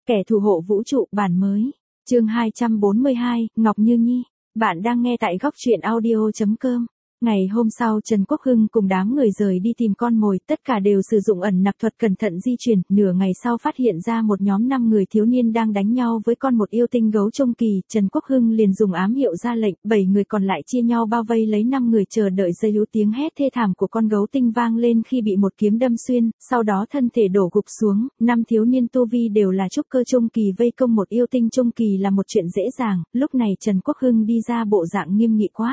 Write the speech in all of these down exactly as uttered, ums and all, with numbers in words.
Kẻ thù hộ vũ trụ bản mới. Chương hai trăm bốn mươi hai, Ngọc Như Nhi. Bạn đang nghe tại góc truyện audio chấm com. Ngày hôm sau Trần Quốc Hưng cùng đám người rời đi tìm con mồi, tất cả đều sử dụng ẩn nặc thuật cẩn thận di chuyển, nửa ngày sau phát hiện ra một nhóm năm người thiếu niên đang đánh nhau với con một yêu tinh gấu trung kỳ, Trần Quốc Hưng liền dùng ám hiệu ra lệnh, bảy người còn lại chia nhau bao vây lấy năm người chờ đợi giây lũ tiếng hét thê thảm của con gấu tinh vang lên khi bị một kiếm đâm xuyên, sau đó thân thể đổ gục xuống, năm thiếu niên tu vi đều là trúc cơ trung kỳ vây công một yêu tinh trung kỳ là một chuyện dễ dàng, lúc này Trần Quốc Hưng đi ra bộ dạng nghiêm nghị quát.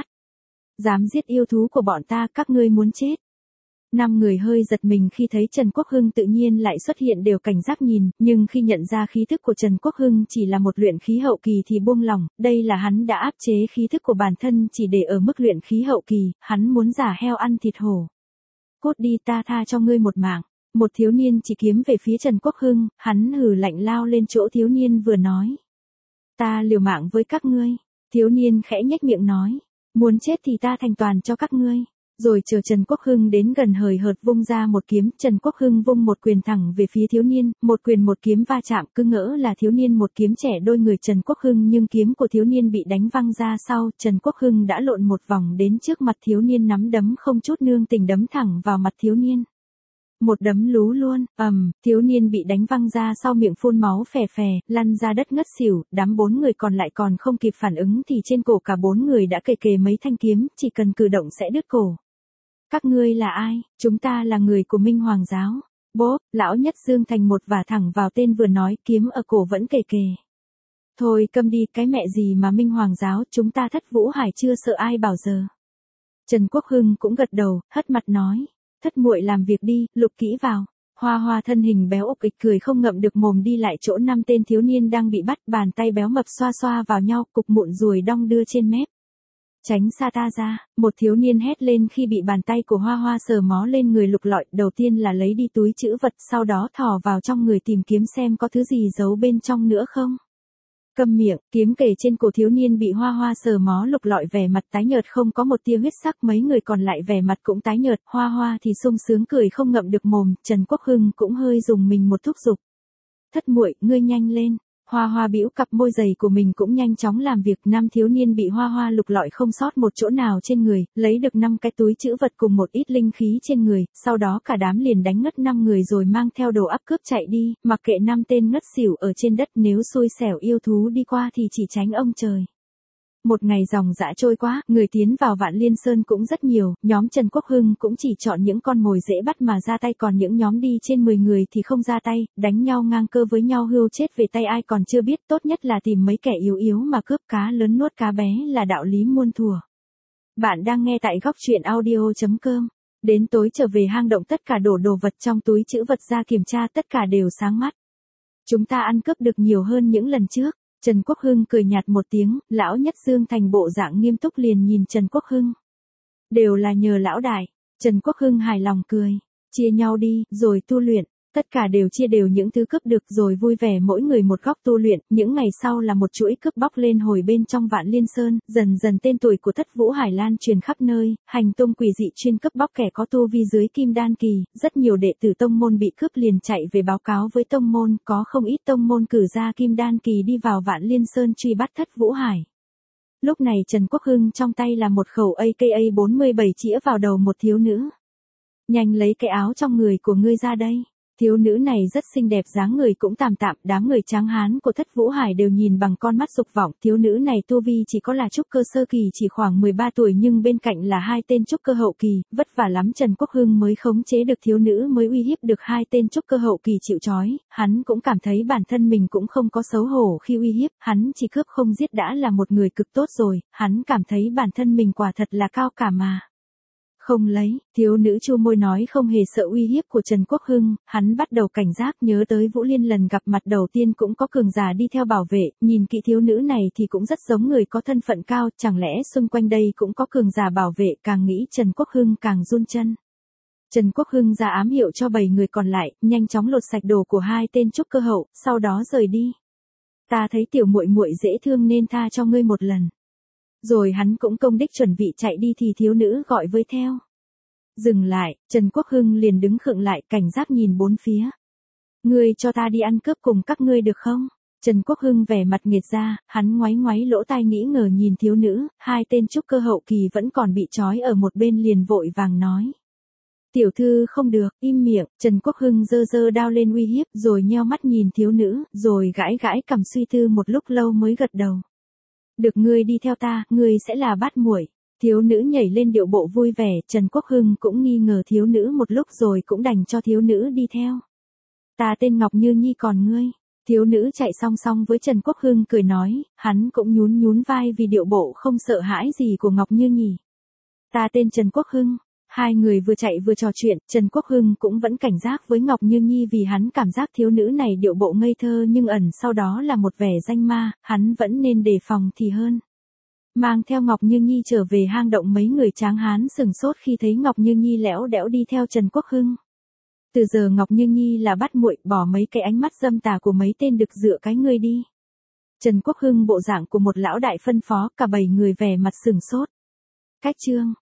Dám giết yêu thú của bọn ta, các ngươi muốn chết. Năm người hơi giật mình khi thấy Trần Quốc Hưng tự nhiên lại xuất hiện, đều cảnh giác nhìn, nhưng khi nhận ra khí thức của Trần Quốc Hưng chỉ là một luyện khí hậu kỳ thì buông lỏng, đây là hắn đã áp chế khí thức của bản thân chỉ để ở mức luyện khí hậu kỳ, hắn muốn giả heo ăn thịt hổ. Cút đi, ta tha cho ngươi một mạng. Một thiếu niên chỉ kiếm về phía Trần Quốc Hưng, hắn hừ lạnh lao lên chỗ thiếu niên vừa nói. Ta liều mạng với các ngươi. Thiếu niên khẽ nhếch miệng nói. Muốn chết thì ta thành toàn cho các ngươi. Rồi chờ Trần Quốc Hưng đến gần hời hợt vung ra một kiếm, Trần Quốc Hưng vung một quyền thẳng về phía thiếu niên, một quyền một kiếm va chạm, cứ ngỡ là thiếu niên một kiếm trẻ đôi người Trần Quốc Hưng nhưng kiếm của thiếu niên bị đánh văng ra sau, Trần Quốc Hưng đã lộn một vòng đến trước mặt thiếu niên, nắm đấm không chút nương tình đấm thẳng vào mặt thiếu niên. Một đấm lú luôn, ầm, um, thiếu niên bị đánh văng ra sau miệng phun máu phè phè, lăn ra đất ngất xỉu, đám bốn người còn lại còn không kịp phản ứng thì trên cổ cả bốn người đã kề kề mấy thanh kiếm, chỉ cần cử động sẽ đứt cổ. Các ngươi là ai? Chúng ta là người của Minh Hoàng giáo. Bốp, lão nhất Dương thành một vả thẳng vào tên vừa nói, kiếm ở cổ vẫn kề kề. Thôi câm đi, cái mẹ gì mà Minh Hoàng giáo, chúng ta Thất Vũ Hải chưa sợ ai bảo giờ. Trần Quốc Hưng cũng gật đầu, hất mặt nói. Thất muội làm việc đi, lục kỹ vào. Hoa Hoa thân hình béo ục ịch cười không ngậm được mồm đi lại chỗ năm tên thiếu niên đang bị bắt, bàn tay béo mập xoa xoa vào nhau, cục mụn ruồi đong đưa trên mép. Tránh xa ta ra, một thiếu niên hét lên khi bị bàn tay của Hoa Hoa sờ mó lên người lục lọi, đầu tiên là lấy đi túi trữ vật, sau đó thò vào trong người tìm kiếm xem có thứ gì giấu bên trong nữa không. Câm miệng, kiếm kề trên cổ thiếu niên bị Hoa Hoa sờ mó lục lọi vẻ mặt tái nhợt không có một tia huyết sắc, mấy người còn lại vẻ mặt cũng tái nhợt, Hoa Hoa thì sung sướng cười không ngậm được mồm, Trần Quốc Hưng cũng hơi dùng mình một thúc giục. Thất muội, ngươi nhanh lên. Hoa Hoa bĩu cặp môi dày của mình cũng nhanh chóng làm việc, năm thiếu niên bị Hoa Hoa lục lọi không sót một chỗ nào trên người, lấy được năm cái túi trữ vật cùng một ít linh khí trên người, sau đó cả đám liền đánh ngất năm người rồi mang theo đồ ắp cướp chạy đi, mặc kệ năm tên ngất xỉu ở trên đất, nếu xui xẻo yêu thú đi qua thì chỉ tránh ông trời. Một ngày dòng dã trôi qua, người tiến vào Vạn Liên Sơn cũng rất nhiều, nhóm Trần Quốc Hưng cũng chỉ chọn những con mồi dễ bắt mà ra tay, còn những nhóm đi trên mười người thì không ra tay, đánh nhau ngang cơ với nhau hươu chết về tay ai còn chưa biết, tốt nhất là tìm mấy kẻ yếu yếu mà cướp, cá lớn nuốt cá bé là đạo lý muôn thuở. Bạn đang nghe tại góc truyện audio chấm com. Đến tối trở về hang động, tất cả đổ đồ vật trong túi trữ vật ra kiểm tra, tất cả đều sáng mắt. Chúng ta ăn cướp được nhiều hơn những lần trước. Trần Quốc Hưng cười nhạt một tiếng, lão nhất Dương thành bộ dạng nghiêm túc liền nhìn Trần Quốc Hưng. Đều là nhờ lão đại. Trần Quốc Hưng hài lòng cười. Chia nhau đi, rồi tu luyện. Tất cả đều chia đều những thứ cướp được rồi vui vẻ mỗi người một góc tu luyện. Những ngày sau là một chuỗi cướp bóc lên hồi bên trong Vạn Liên Sơn, dần dần tên tuổi của Thất Vũ Hải lan truyền khắp nơi, hành tung quỷ dị chuyên cướp bóc kẻ có tu vi dưới kim đan kỳ, rất nhiều đệ tử tông môn bị cướp liền chạy về báo cáo với tông môn, có không ít tông môn cử ra kim đan kỳ đi vào Vạn Liên Sơn truy bắt Thất Vũ Hải. Lúc này Trần Quốc Hưng trong tay là một khẩu a ca bốn mươi bảy chĩa vào đầu một thiếu nữ. Nhanh lấy cái áo trong người của ngươi ra đây. Thiếu nữ này rất xinh đẹp, dáng người cũng tạm tạm, đám người tráng hán của Thất Vũ Hải đều nhìn bằng con mắt dục vọng, thiếu nữ này tu vi chỉ có là trúc cơ sơ kỳ, chỉ khoảng mười ba tuổi nhưng bên cạnh là hai tên trúc cơ hậu kỳ, vất vả lắm Trần Quốc Hưng mới khống chế được thiếu nữ, mới uy hiếp được hai tên trúc cơ hậu kỳ chịu trói, hắn cũng cảm thấy bản thân mình cũng không có xấu hổ khi uy hiếp, hắn chỉ cướp không giết đã là một người cực tốt rồi, hắn cảm thấy bản thân mình quả thật là cao cả mà. Không lấy, thiếu nữ chu môi nói không hề sợ uy hiếp của Trần Quốc Hưng, hắn bắt đầu cảnh giác nhớ tới Vũ Liên lần gặp mặt đầu tiên cũng có cường giả đi theo bảo vệ, nhìn kỹ thiếu nữ này thì cũng rất giống người có thân phận cao, chẳng lẽ xung quanh đây cũng có cường giả bảo vệ, càng nghĩ Trần Quốc Hưng càng run chân. Trần Quốc Hưng ra ám hiệu cho bảy người còn lại, nhanh chóng lột sạch đồ của hai tên trúc cơ hậu, sau đó rời đi. Ta thấy tiểu muội muội dễ thương nên tha cho ngươi một lần. Rồi hắn cũng công đích chuẩn bị chạy đi thì thiếu nữ gọi với theo. Dừng lại, Trần Quốc Hưng liền đứng khựng lại, cảnh giác nhìn bốn phía. Ngươi cho ta đi ăn cướp cùng các ngươi được không? Trần Quốc Hưng vẻ mặt nghiệt ra, hắn ngoáy ngoáy lỗ tai nghĩ ngờ nhìn thiếu nữ, hai tên trúc cơ hậu kỳ vẫn còn bị trói ở một bên liền vội vàng nói. Tiểu thư không được, im miệng, Trần Quốc Hưng giơ giơ đao lên uy hiếp rồi nheo mắt nhìn thiếu nữ, rồi gãi gãi cằm suy tư một lúc lâu mới gật đầu. Được ngươi đi theo ta, ngươi sẽ là bát muội. Thiếu nữ nhảy lên điệu bộ vui vẻ, Trần Quốc Hưng cũng nghi ngờ thiếu nữ một lúc rồi cũng đành cho thiếu nữ đi theo. Ta tên Ngọc Như Nhi còn ngươi. Thiếu nữ chạy song song với Trần Quốc Hưng cười nói, hắn cũng nhún nhún vai vì điệu bộ không sợ hãi gì của Ngọc Như Nhi. Ta tên Trần Quốc Hưng. Hai người vừa chạy vừa trò chuyện, Trần Quốc Hưng cũng vẫn cảnh giác với Ngọc Như Nhi vì hắn cảm giác thiếu nữ này điệu bộ ngây thơ nhưng ẩn sau đó là một vẻ danh ma, hắn vẫn nên đề phòng thì hơn. Mang theo Ngọc Như Nhi trở về hang động, mấy người tráng hán sừng sốt khi thấy Ngọc Như Nhi lẽo đẽo đi theo Trần Quốc Hưng. Từ giờ Ngọc Như Nhi là bắt muội, bỏ mấy cái ánh mắt dâm tà của mấy tên đực dựa cái ngươi đi. Trần Quốc Hưng bộ dạng của một lão đại phân phó, cả bảy người vẻ mặt sừng sốt. Cách chương